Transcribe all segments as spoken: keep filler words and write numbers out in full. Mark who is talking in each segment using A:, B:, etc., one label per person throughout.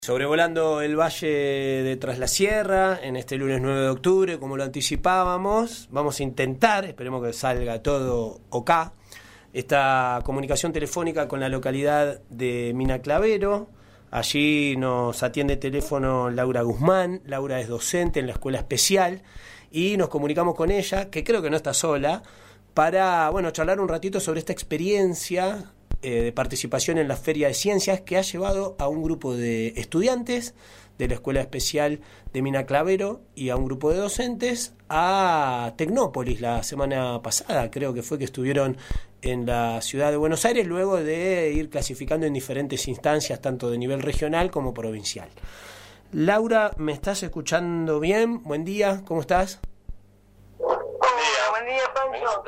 A: Sobrevolando el valle de Tras la Sierra, en este lunes nueve de octubre, como lo anticipábamos, vamos a intentar, esperemos que salga todo ok, esta comunicación telefónica con la localidad de Mina Clavero. Allí nos atiende teléfono Laura Guzmán. Laura es docente en la escuela especial y nos comunicamos con ella, que creo que no está sola, para bueno charlar un ratito sobre esta experiencia Eh, de participación en la Feria de Ciencias que ha llevado a un grupo de estudiantes de la Escuela Especial de Mina Clavero y a un grupo de docentes a Tecnópolis la semana pasada. Creo que fue que estuvieron en la ciudad de Buenos Aires luego de ir clasificando en diferentes instancias, tanto de nivel regional como provincial. Laura, ¿me estás escuchando bien? Buen día, ¿cómo estás?
B: Buen día, buen día, Pancho.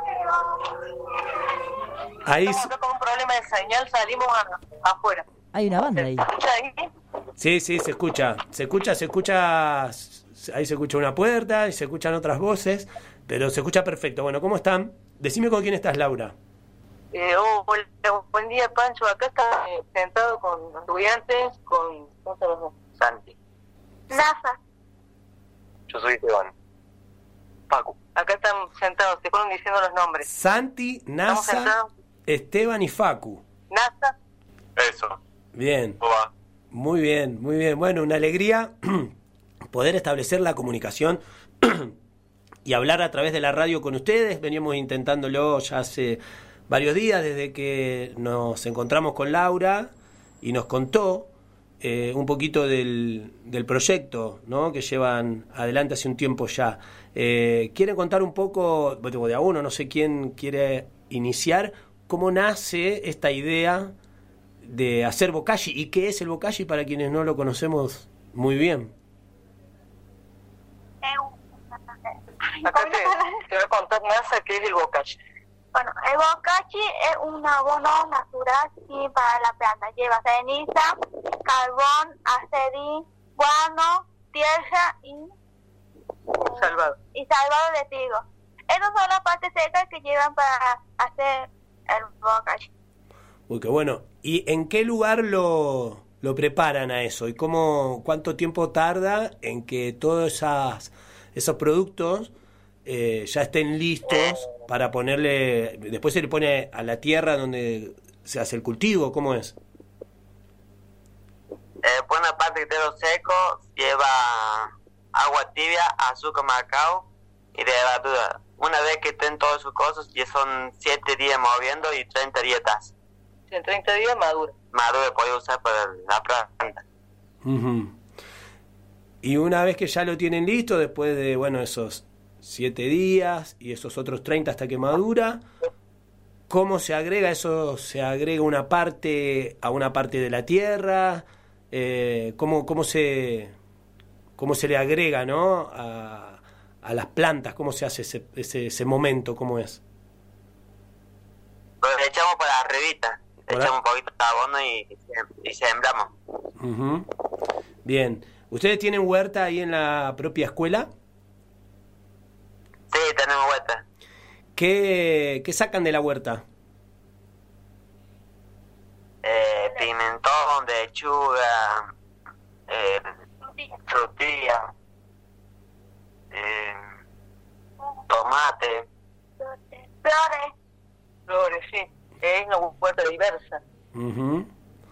A: Ahí
B: Estamos acá con un problema de señal, salimos a, afuera.
C: Hay una banda ahí.
B: ¿Se escucha ahí?
A: Sí, sí, se escucha. Se escucha, se escucha. Ahí se escucha una puerta y se escuchan otras voces, pero se escucha perfecto. Bueno, ¿cómo están? Decime con quién estás, Laura.
B: Eh, oh, hola, buen día, Pancho. Acá está eh, sentado con estudiantes, con... ¿Cómo se llama? Santi.
D: Nafa.
B: Yo soy Esteban. Paco. Acá están sentados, se fueron diciendo los nombres.
A: Santi, Nasa, Esteban y Facu.
B: Nasa.
E: Eso.
A: Bien.
E: Va.
A: Muy bien, muy bien. Bueno, una alegría poder establecer la comunicación y hablar a través de la radio con ustedes. Veníamos intentándolo ya hace varios días desde que nos encontramos con Laura y nos contó eh, un poquito del, del proyecto, ¿no?, que llevan adelante hace un tiempo ya. Eh, ¿Quieren contar un poco, de a uno, no sé quién quiere iniciar, cómo nace esta idea de hacer bokashi y qué es el bokashi para quienes no lo conocemos muy bien?
B: Acá te, te voy a contar Nasa qué es el bokashi.
D: Bueno, el bokashi es un abono natural y para la planta. Lleva ceniza, carbón, acerrín, guano, tierra y
B: Salvado.
D: y salvado de trigo. Esas son las partes secas que llevan para hacer el bokashi.
A: Uy, qué bueno. ¿Y en qué lugar lo, lo preparan a eso? ¿Y cómo, cuánto tiempo tarda en que todos esas, esos productos eh, ya estén listos para ponerle... Después se le pone a la tierra donde se hace el cultivo? ¿Cómo es?
F: Eh, por una parte que lo seco lleva agua tibia, azúcar marcado y de levadura. Una vez que estén todas sus cosas, ya son siete días moviendo y treinta dietas.
B: En treinta días madura.
F: Madura puede usar para la planta.
A: Uh-huh. Y una vez que ya lo tienen listo, después de, bueno, esos siete días y esos otros treinta hasta que madura, ¿cómo se agrega eso? ¿Se agrega una parte a una parte de la tierra? Eh, ¿cómo, cómo se cómo se le agrega, ¿no?, a, a las plantas? ¿Cómo se hace ese, ese, ese momento? ¿Cómo es?
F: Lo echamos para arribita, le echamos un poquito de abono y, y sembramos.
A: Uh-huh. Bien. ¿Ustedes tienen huerta ahí en la propia escuela?
F: Sí, tenemos huerta.
A: ¿Qué, qué sacan de la huerta?
F: Eh, pimentón, lechuga, eh, frutilla, eh, tomate.
D: Flores.
B: Flores, sí. Es una huerta diversa.
A: Uh-huh.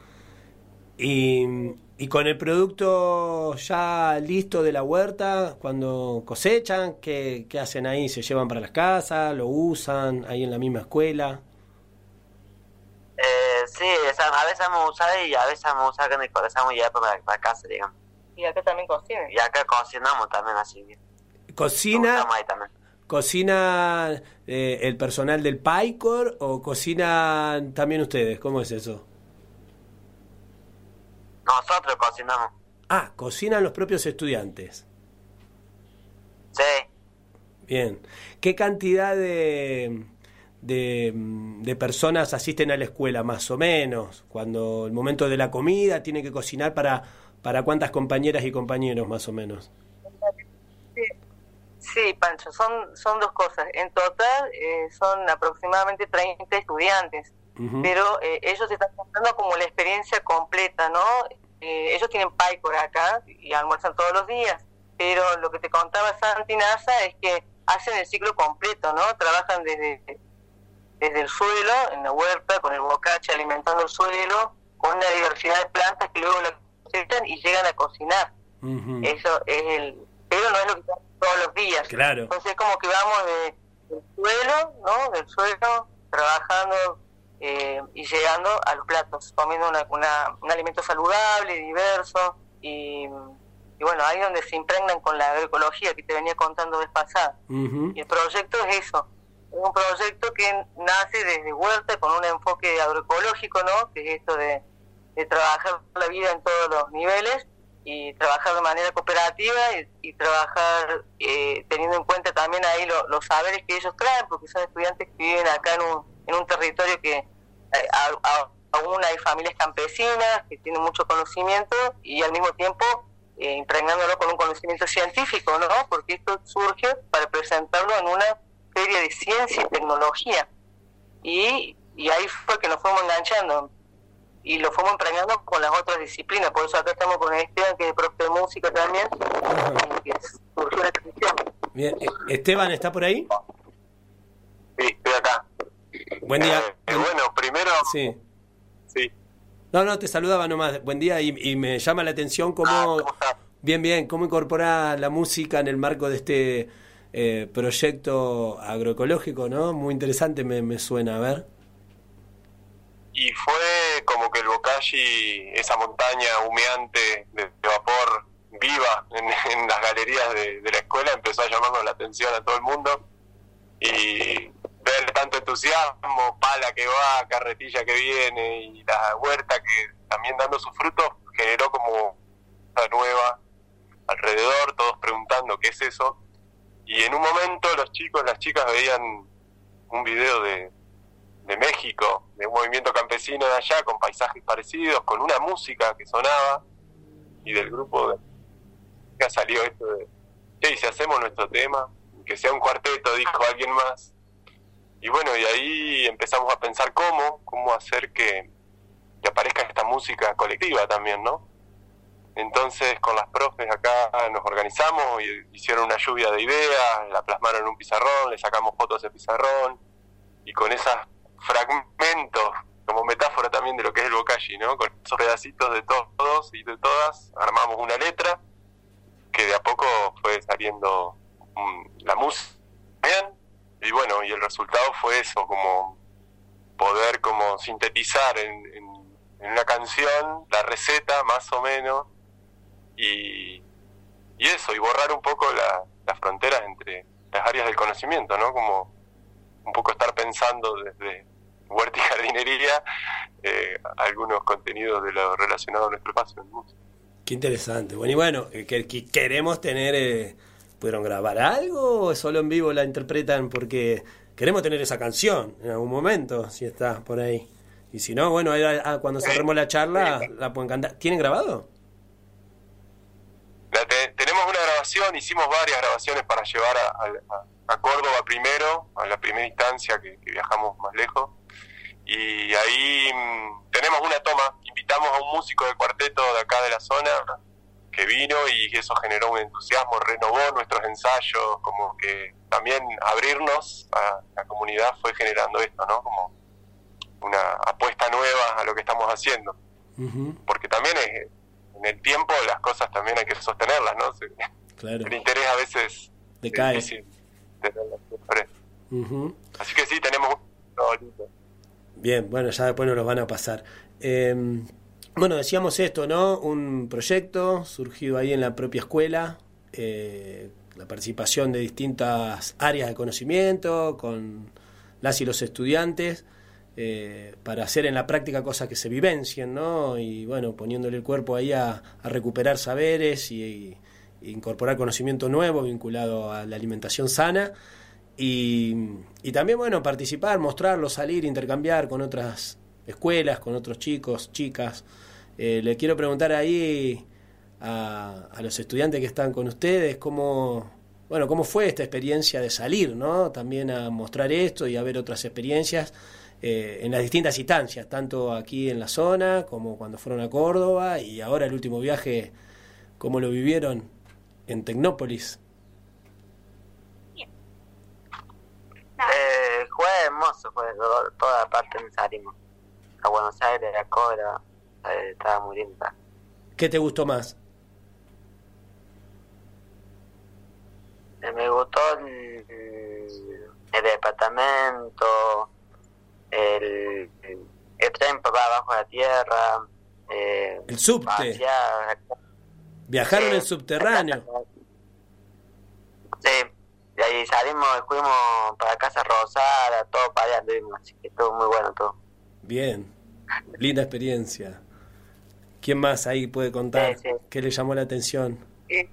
A: Y, y con el producto ya listo de la huerta, cuando cosechan, ¿qué, qué hacen ahí? ¿Se llevan para las casas? ¿Lo usan ahí en la misma escuela?
F: Eh, sí, a veces vamos a usar y a veces vamos a usar que nos colecemos ya para la casa, digamos.
B: Y acá también cocinan.
F: Y acá cocinamos también así.
A: ¿Cocina,
F: ahí también.
A: ¿cocina eh, el personal del PAICOR o cocinan también ustedes? ¿Cómo es eso?
F: Nosotros cocinamos.
A: Ah, cocinan los propios estudiantes.
F: Sí.
A: Bien. ¿Qué cantidad de, de, de personas asisten a la escuela, más o menos? Cuando el momento de la comida tiene que cocinar para, para cuántas compañeras y compañeros, más o menos.
B: Sí, sí, Pancho, son, son dos cosas. En total eh, son aproximadamente treinta estudiantes. Uh-huh. Pero eh, ellos están contando como la experiencia completa, ¿no? eh, ellos tienen Picor acá y almuerzan todos los días, pero lo que te contaba Santi Nasa es que hacen el ciclo completo, ¿no? Trabajan desde, desde el suelo, en la huerta, con el bocache alimentando el suelo, con una diversidad de plantas que luego la cosechan y llegan a cocinar. Uh-huh. Eso es el... Pero no es lo que hacen todos los días.
A: Claro.
B: Entonces como que vamos de, del suelo, ¿no? Del suelo, trabajando eh, y llegando a los platos, comiendo una, una, un alimento saludable, diverso, y, y bueno, ahí es donde se impregnan con la agroecología que te venía contando vez pasada. Uh-huh. Y el proyecto es eso, es un proyecto que nace desde Huerta con un enfoque agroecológico, ¿no? Que es esto de, de trabajar la vida en todos los niveles, y trabajar de manera cooperativa y, y trabajar eh, teniendo en cuenta también ahí lo, los saberes que ellos traen, porque son estudiantes que viven acá en un, en un territorio que eh, a, a, aún hay familias campesinas que tienen mucho conocimiento y al mismo tiempo eh, impregnándolo con un conocimiento científico, ¿no? Porque esto surge para presentarlo en una feria de ciencia y tecnología, y, y ahí fue que nos fuimos enganchando y lo fuimos impregnando con las otras disciplinas. Por eso acá estamos con Esteban, que es profe de música también, y que surgió una extensión.
A: Bien, Esteban, ¿está por ahí?
C: Sí, estoy acá.
A: Buen día.
C: Eh, bueno, primero...
A: Sí.
C: Sí.
A: No, no, te saludaba nomás. Buen día, y, y me llama la atención cómo...
C: Ah, ¿cómo estás?
A: Bien, bien, cómo incorporar la música en el marco de este eh, proyecto agroecológico, ¿no? Muy interesante me, me suena, a ver.
C: Y fue como que el Bocashi, esa montaña humeante de, de vapor viva en, en las galerías de, de la escuela, empezó a llamarnos la atención a todo el mundo, y ver tanto entusiasmo, pala que va, carretilla que viene, y la huerta que también dando sus frutos, generó como una nueva alrededor, todos preguntando qué es eso. Y en un momento los chicos, las chicas veían un video de de México, de un movimiento campesino de allá, con paisajes parecidos, con una música que sonaba, y del grupo de... ya salió esto de, che, ¿y si hacemos nuestro tema? Que sea un cuarteto, dijo alguien más. Y bueno, y ahí empezamos a pensar cómo, cómo hacer que, que aparezca esta música colectiva también, ¿no? Entonces con las profes acá nos organizamos y hicieron una lluvia de ideas, la plasmaron en un pizarrón, le sacamos fotos de pizarrón, y con esas fragmentos, como metáfora también de lo que es el Bocashi, ¿no? Con esos pedacitos de todos y de todas, armamos una letra que de a poco fue saliendo um, la música, bien, y bueno, y el resultado fue eso, como poder como sintetizar en, en, en una canción la receta, más o menos, y, y eso, y borrar un poco la, las fronteras entre las áreas del conocimiento, ¿no? Como un poco estar pensando desde huerta y jardinería eh, algunos contenidos de lo relacionado a nuestro espacio en música.
A: Qué interesante. Bueno, y bueno, que, que queremos tener... Eh, ¿pudieron grabar algo o solo en vivo la interpretan? Porque queremos tener esa canción en algún momento, si está por ahí. Y si no, bueno, ahí, ah, cuando cerremos la charla la pueden cantar. ¿Tienen grabado?
C: La te, tenemos una grabación, hicimos varias grabaciones para llevar a, a, a Córdoba primero, a la primera instancia que, que viajamos más lejos, y ahí mmm, tenemos una toma, invitamos a un músico de cuarteto de acá de la zona que vino, y eso generó un entusiasmo, renovó nuestros ensayos, como que también abrirnos a la comunidad fue generando esto, ¿no? Como una apuesta nueva a lo que estamos haciendo. Uh-huh. Porque también es, en el tiempo las cosas también hay que sostenerlas, ¿no?
A: Claro.
C: El interés a veces
A: decae.
C: Es difícil tenerlas siempre.
A: Uh-huh.
C: Así que sí, tenemos un favorito.
A: Bien, bueno, ya después nos los van a pasar. Eh, bueno, decíamos esto, ¿no? Un proyecto surgido ahí en la propia escuela, eh, la participación de distintas áreas de conocimiento con las y los estudiantes, eh, para hacer en la práctica cosas que se vivencien, ¿no? Y bueno, poniéndole el cuerpo ahí a, a recuperar saberes y, y incorporar conocimiento nuevo vinculado a la alimentación sana. Y, y también, bueno, participar, mostrarlo, salir, intercambiar con otras escuelas, con otros chicos, chicas. Eh, le quiero preguntar ahí a, a los estudiantes que están con ustedes cómo, bueno, cómo fue esta experiencia de salir, ¿no? También a mostrar esto y a ver otras experiencias. eh, en las distintas instancias, tanto aquí en la zona como cuando fueron a Córdoba, y ahora el último viaje, ¿cómo lo vivieron en Tecnópolis?
F: Eh, fue hermoso, fue todo, toda la parte donde salimos. A Buenos Aires, a Córdoba, eh, estaba muy linda.
A: ¿Qué te gustó más?
F: Eh, me gustó el, el departamento, el, el tren para abajo de la tierra, eh,
A: el subte.
F: pasear.
A: Viajaron
F: Sí.
A: en subterráneo.
F: Sí, de ahí salimos, fuimos para Casa Rosada, todo para allá anduvimos, así que estuvo muy bueno todo.
A: Bien, linda experiencia. ¿Quién más ahí puede contar?
F: Sí, sí.
A: ¿Qué le llamó la atención?
B: Eh,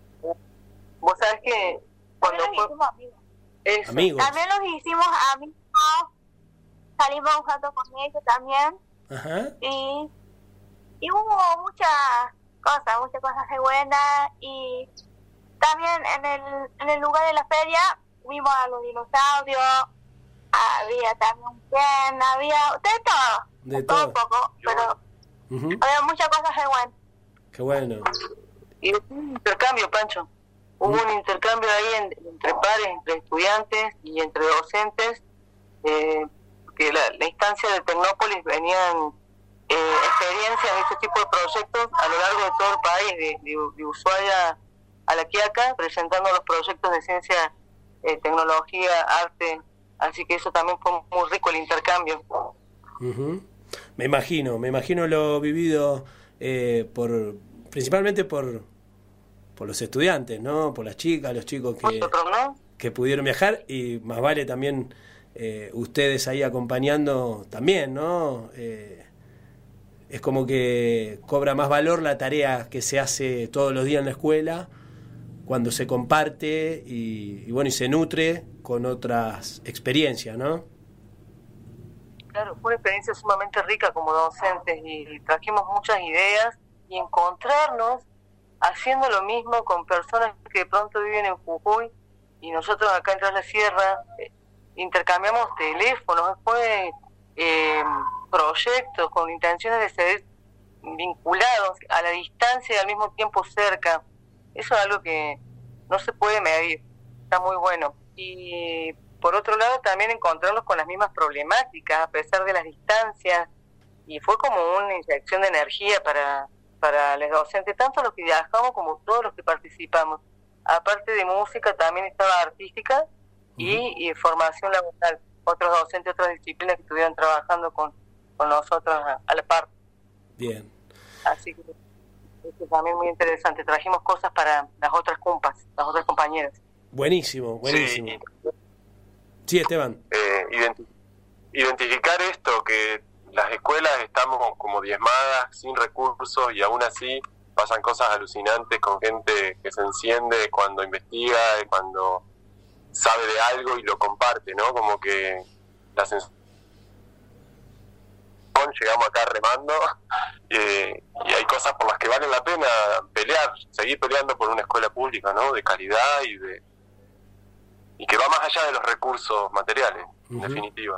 B: Vos sabés que cuando
D: También
B: fue
D: los hicimos amigos.
B: eso,
A: Amigos.
D: También los hicimos amigos. Salimos un rato con ellos también.
A: Ajá.
D: Y, y hubo muchas cosas, muchas cosas de buenas. Y también en el, en el lugar de la feria vimos a los dinosaurios. Había también un tren, había de todo.
A: De
D: todo
A: todo.
D: un poco, pero
A: Ujú.
D: había muchas cosas de buenas.
A: Qué bueno.
B: y hubo un intercambio, Pancho. Hubo un intercambio ahí en- entre pares, entre estudiantes y entre docentes, eh, que la, la instancia de Tecnópolis venían eh, experiencias de este tipo de proyectos a lo largo de todo el país, de, de, de Ushuaia a La Quiaca, presentando los proyectos de ciencia, eh, tecnología, arte, así que eso también fue muy rico el intercambio.
A: Ujú. Me imagino, me imagino lo vivido eh, por principalmente por por los estudiantes, ¿no? Por las chicas, los chicos que,
B: Nosotros, ¿no?
A: que pudieron viajar, y más vale también eh, ustedes ahí acompañando también, ¿no? Eh, es como que cobra más valor la tarea que se hace todos los días en la escuela cuando se comparte y, y bueno, y se nutre con otras experiencias, ¿no?
B: Claro, fue una experiencia sumamente rica como docentes y trajimos muchas ideas y encontrarnos haciendo lo mismo con personas que de pronto viven en Jujuy y nosotros acá en Tras la Sierra eh, intercambiamos teléfonos, fue eh, proyectos con intenciones de ser vinculados a la distancia y al mismo tiempo cerca. Eso es algo que no se puede medir, está muy bueno. Y por otro lado también encontrarnos con las mismas problemáticas a pesar de las distancias, y fue como una inyección de energía para, para los docentes, tanto los que viajamos como todos los que participamos. Aparte de música también estaba artística y, y formación laboral, otros docentes, otras disciplinas que estuvieron trabajando con, con nosotros a, a la par.
A: Bien.
B: Así que esto también muy interesante, trajimos cosas para las otras compas, las otras compañeras.
A: Buenísimo, buenísimo.
C: Sí.
A: Sí, Esteban.
C: Eh, identi- identificar esto, que las escuelas estamos como diezmadas, sin recursos, y aún así pasan cosas alucinantes con gente que se enciende cuando investiga, cuando sabe de algo y lo comparte, ¿no? Como que la sensación, llegamos acá remando, eh, y hay cosas por las que vale la pena pelear, seguir peleando por una escuela pública, ¿no? De calidad y de y que va más allá de los recursos materiales, en
A: Ujú.
C: definitiva.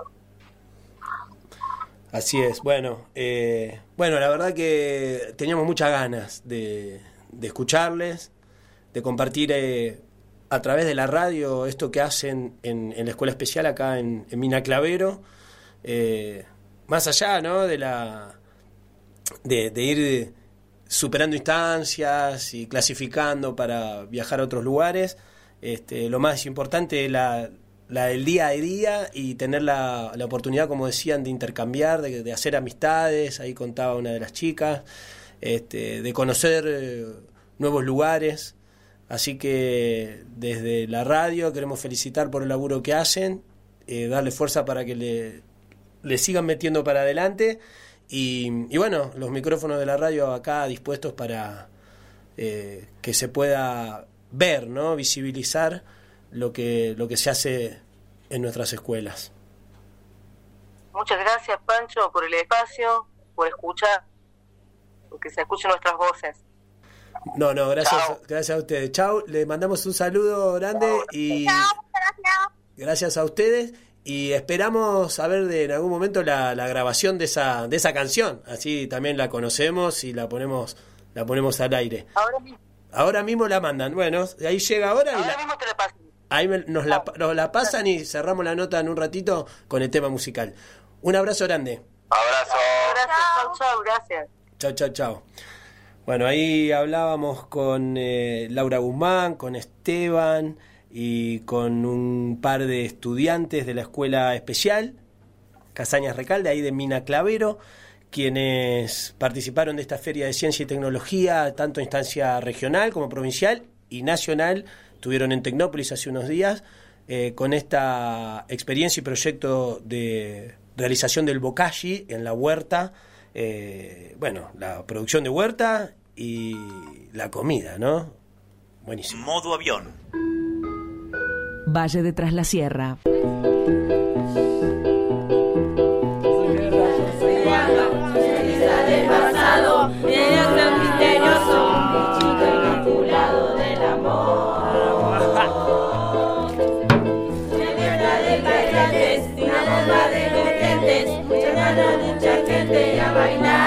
A: Así es, bueno, eh, bueno, la verdad que teníamos muchas ganas de, de escucharles, de compartir eh, a través de la radio esto que hacen en, en la escuela especial acá en, en Mina Clavero, eh, más allá, ¿no? de la de, de ir superando instancias y clasificando para viajar a otros lugares. Este, lo más importante es la, la del día a día y tener la, la oportunidad, como decían, de intercambiar, de, de hacer amistades. Ahí contaba una de las chicas, este, de conocer eh, nuevos lugares. Así que desde la radio queremos felicitar por el laburo que hacen, eh, darle fuerza para que le, le sigan metiendo para adelante. Y, y bueno, los micrófonos de la radio acá dispuestos para eh, que se pueda ver, ¿no? Visibilizar lo que lo que se hace en nuestras escuelas.
B: Muchas gracias, Pancho, por el espacio, por escuchar, porque se escuchen nuestras voces.
A: No, no, gracias,
B: Chao.
A: gracias a ustedes. Chau, le mandamos un saludo grande y
D: Chao, muchas gracias.
A: gracias a ustedes. y esperamos saber de, en algún momento la, la grabación de esa de esa canción, así también la conocemos y la ponemos la ponemos al aire.
B: Ahora mismo.
A: Ahora mismo la mandan. Bueno, ahí llega ahora y
B: Ahora
A: la,
B: mismo te la paso.
A: ahí me- nos, la, nos la pasan y cerramos la nota en un ratito con el tema musical. Un abrazo grande.
C: Abrazo.
B: Gracias, chau, chau, gracias.
A: Chao, chao, chao. Bueno, ahí hablábamos con eh, Laura Guzmán, con Esteban y con un par de estudiantes de la escuela especial, Casañas Recalde, ahí de Mina Clavero, quienes participaron de esta feria de ciencia y tecnología, tanto en instancia regional como provincial y nacional. Estuvieron en Tecnópolis hace unos días eh, con esta experiencia y proyecto de realización del bokashi en la huerta. Eh, bueno, la producción de huerta y la comida, ¿no? Buenísimo.
E: Modo avión.
G: Valle de Tras la Sierra.
H: Del pasado, viene tan misterioso, un bichito inmaculado del amor. Una guerra de variantes, una bomba de vertientes, mucha gana, mucha gente a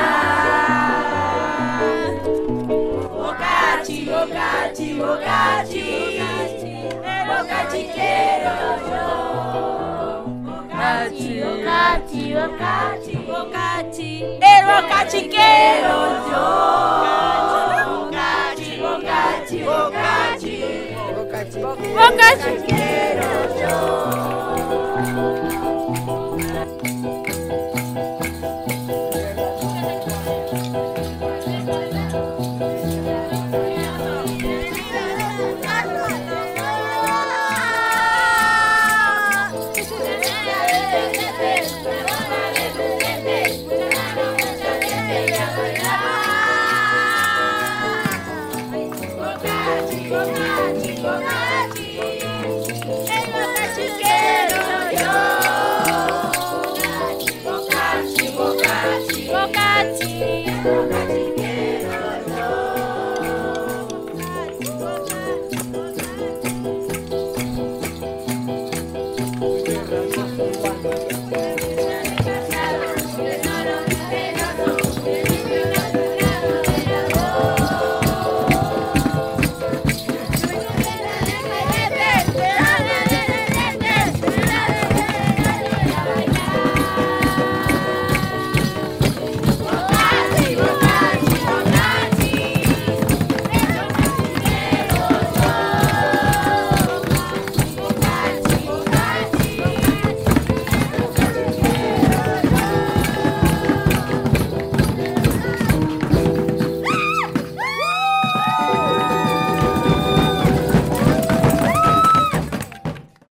H: bailar. Bocachi, bocachi, bocachi, bocachi quiero yo. Bocachi, bocachi, bocachi, bocachi, el bocachi quiero yo. Bocachi, bocachi, bocachi, bocachi, bocachi.